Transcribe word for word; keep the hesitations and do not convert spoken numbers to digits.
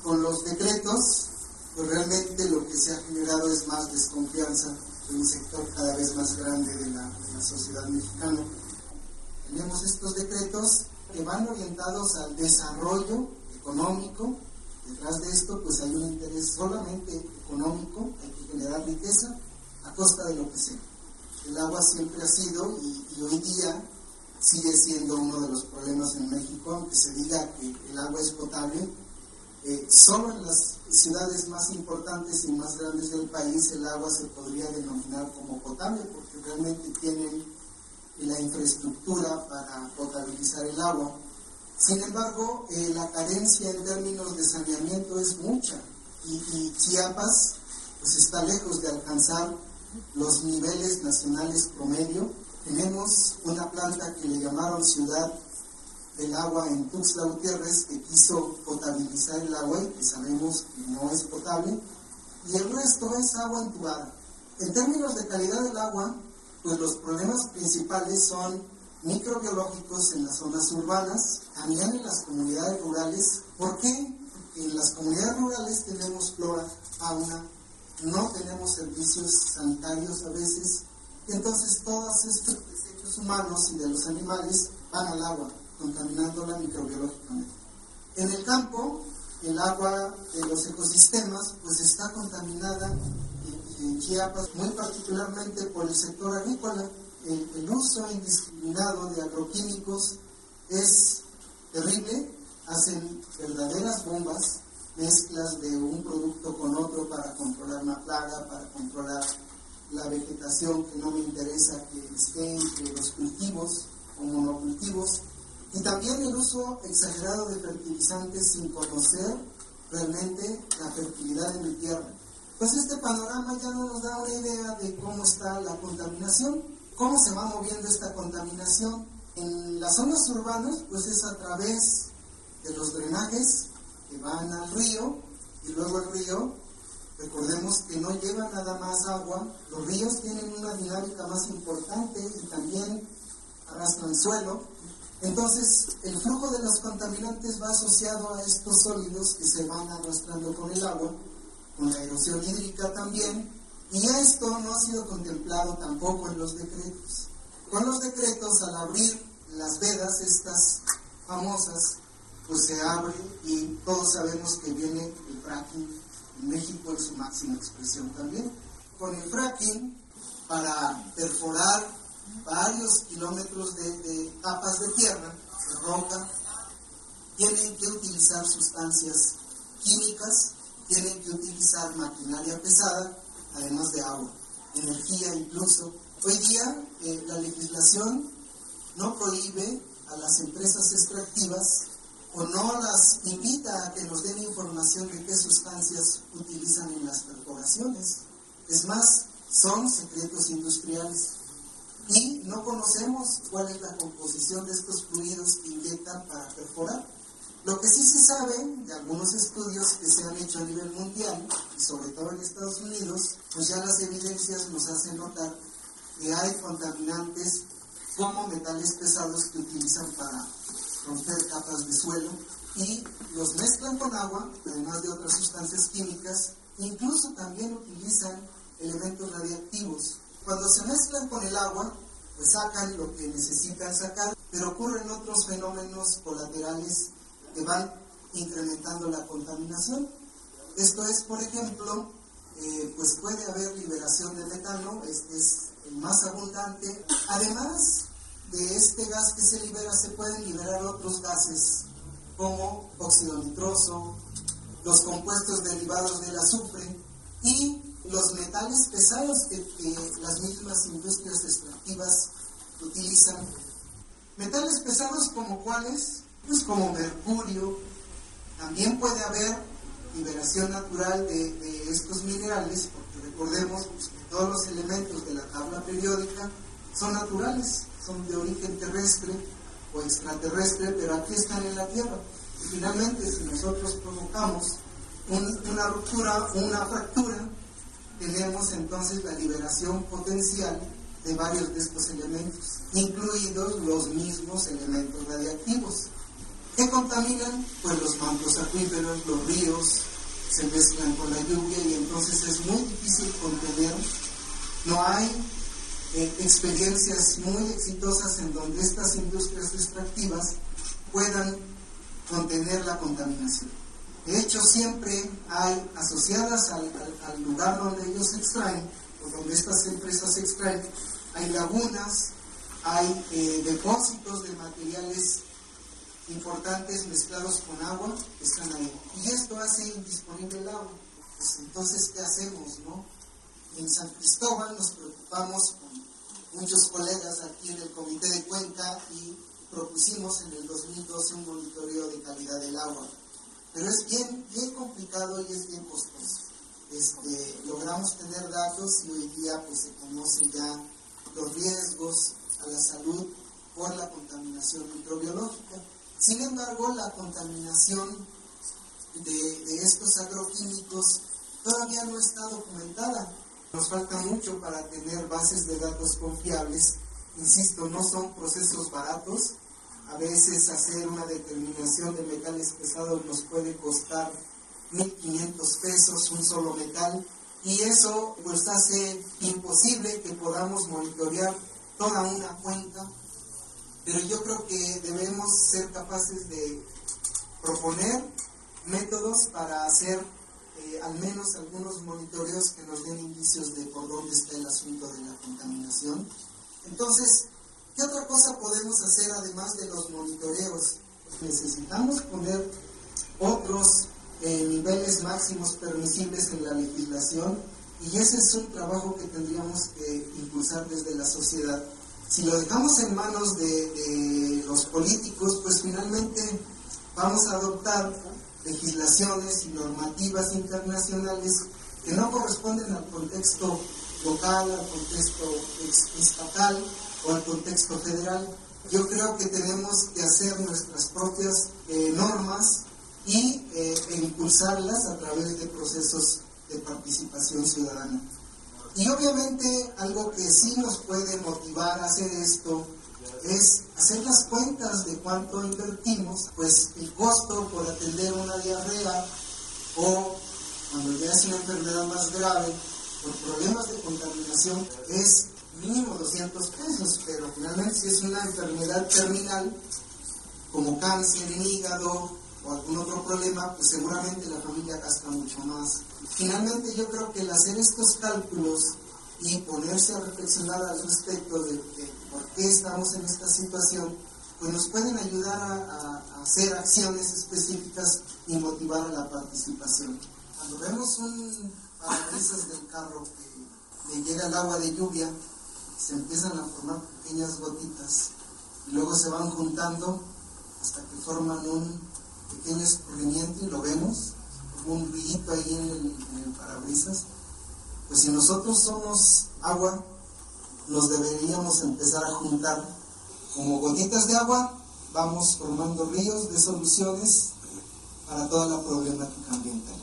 con los decretos, pues realmente lo que se ha generado es más desconfianza de un sector cada vez más grande de la, de la sociedad mexicana. Tenemos estos decretos que van orientados al desarrollo económico. Detrás de esto pues hay un interés solamente económico, hay que generar riqueza a costa de lo que sea. El agua siempre ha sido y, y hoy día sigue siendo uno de los problemas en México, aunque se diga que el agua es potable. Eh, solo en las ciudades más importantes y más grandes del país el agua se podría denominar como potable, porque realmente tienen la infraestructura para potabilizar el agua. Sin embargo, eh, la carencia en términos de saneamiento es mucha y, y Chiapas pues está lejos de alcanzar los niveles nacionales promedio. Tenemos una planta que le llamaron Ciudad del Agua en Tuxtla Gutiérrez, que quiso potabilizar el agua y que sabemos que no es potable, y el resto es agua entubada. En términos de calidad del agua, pues los problemas principales son microbiológicos en las zonas urbanas, también en las comunidades rurales. ¿Por qué? Porque en las comunidades rurales tenemos flora, fauna, no tenemos servicios sanitarios a veces, y entonces todos estos desechos humanos y de los animales van al agua, contaminándola microbiológicamente. En el campo, el agua de los ecosistemas pues está contaminada en, en Chiapas, muy particularmente por el sector agrícola. El, el uso indiscriminado de agroquímicos es terrible, hacen verdaderas bombas, mezclas de un producto con otro para controlar una plaga, para controlar la vegetación que no me interesa que esté entre los cultivos o monocultivos, y también el uso exagerado de fertilizantes sin conocer realmente la fertilidad de mi tierra. Pues este panorama ya no nos da una idea de cómo está la contaminación, cómo se va moviendo esta contaminación. En las zonas urbanas, pues es a través de los drenajes que van al río, y luego el río, recordemos que no lleva nada más agua, los ríos tienen una dinámica más importante y también arrastran suelo. Entonces, el flujo de los contaminantes va asociado a estos sólidos que se van arrastrando con el agua, con la erosión hídrica también, y esto no ha sido contemplado tampoco en los decretos. Con los decretos, al abrir las vedas, estas famosas, pues se abre y todos sabemos que viene el fracking en México en su máxima expresión también. Con el fracking, para perforar varios kilómetros de, de capas de tierra, de roca, tienen que utilizar sustancias químicas, tienen que utilizar maquinaria pesada, además de agua, energía incluso. Hoy día eh, la legislación no prohíbe a las empresas extractivas o no las invita a que nos den información de qué sustancias utilizan en las perforaciones. Es más, son secretos industriales. Y no conocemos cuál es la composición de estos fluidos que inyectan para perforar. Lo que sí se sabe de algunos estudios que se han hecho a nivel mundial, y sobre todo en Estados Unidos, pues ya las evidencias nos hacen notar que hay contaminantes como metales pesados que utilizan para romper capas de suelo y los mezclan con agua, además de otras sustancias químicas, e incluso también utilizan elementos radiactivos. Cuando se mezclan con el agua, pues sacan lo que necesitan sacar, pero ocurren otros fenómenos colaterales que van incrementando la contaminación. Esto es, por ejemplo, eh, pues puede haber liberación de metano, este es el más abundante. Además de este gas que se libera, se pueden liberar otros gases como óxido nitroso, los compuestos derivados del azufre y los metales pesados que, que las mismas industrias extractivas utilizan. Metales pesados como cuáles, pues como mercurio. También puede haber liberación natural de, de estos minerales, porque recordemos pues, que todos los elementos de la tabla periódica son naturales, son de origen terrestre o extraterrestre, pero aquí están en la Tierra. Y finalmente, si nosotros provocamos un, una ruptura, una fractura, tenemos entonces la liberación potencial de varios de estos elementos, incluidos los mismos elementos radiactivos. ¿Qué contaminan? Pues los mantos acuíferos, los ríos, se mezclan con la lluvia y entonces es muy difícil contener. No hay eh, experiencias muy exitosas en donde estas industrias extractivas puedan contener la contaminación. De hecho, siempre hay asociadas al, al, al lugar donde ellos extraen, o donde estas empresas extraen, hay lagunas, hay eh, depósitos de materiales importantes mezclados con agua que están ahí. Y esto hace indisponible el agua. Pues entonces, ¿qué hacemos, no? En San Cristóbal nos preocupamos con muchos colegas aquí en el Comité de Cuenca y propusimos en el dos mil doce un monitoreo de calidad del agua. Pero es bien, bien complicado y es bien costoso. Este, logramos tener datos y hoy día pues, se conocen ya los riesgos a la salud por la contaminación microbiológica. Sin embargo, la contaminación de, de estos agroquímicos todavía no está documentada. Nos falta mucho para tener bases de datos confiables. Insisto, no son procesos baratos. A veces hacer una determinación de metales pesados nos puede costar mil quinientos pesos un solo metal, y eso pues hace imposible que podamos monitorear toda una cuenca. Pero yo creo que debemos ser capaces de proponer métodos para hacer eh, al menos algunos monitoreos que nos den indicios de por dónde está el asunto de la contaminación. Entonces, ¿qué otra cosa podemos hacer además de los monitoreos? Pues necesitamos poner otros eh, niveles máximos permisibles en la legislación, y ese es un trabajo que tendríamos que impulsar desde la sociedad. Si lo dejamos en manos de, de los políticos, pues finalmente vamos a adoptar legislaciones y normativas internacionales que no corresponden al contexto local, al contexto estatal o al contexto federal. Yo creo que tenemos que hacer nuestras propias eh, normas y eh, e impulsarlas a través de procesos de participación ciudadana. Y obviamente algo que sí nos puede motivar a hacer esto es hacer las cuentas de cuánto invertimos. Pues el costo por atender una diarrea, o cuando ya es una enfermedad más grave por problemas de contaminación, es mínimo doscientos pesos, pero finalmente si es una enfermedad terminal como cáncer en hígado o algún otro problema, pues seguramente la familia gasta mucho más. Finalmente yo creo que el hacer estos cálculos y ponerse a reflexionar al respecto de, de por qué estamos en esta situación, pues nos pueden ayudar a, a, a hacer acciones específicas y motivar a la participación. Cuando vemos un parabrisas del carro que le llega el agua de lluvia, se empiezan a formar pequeñas gotitas y luego se van juntando hasta que forman un pequeño escurrimiento y lo vemos como un brillito ahí en el, en el parabrisas. Pues si nosotros somos agua, nos deberíamos empezar a juntar como gotitas de agua, vamos formando ríos de soluciones para toda la problemática ambiental.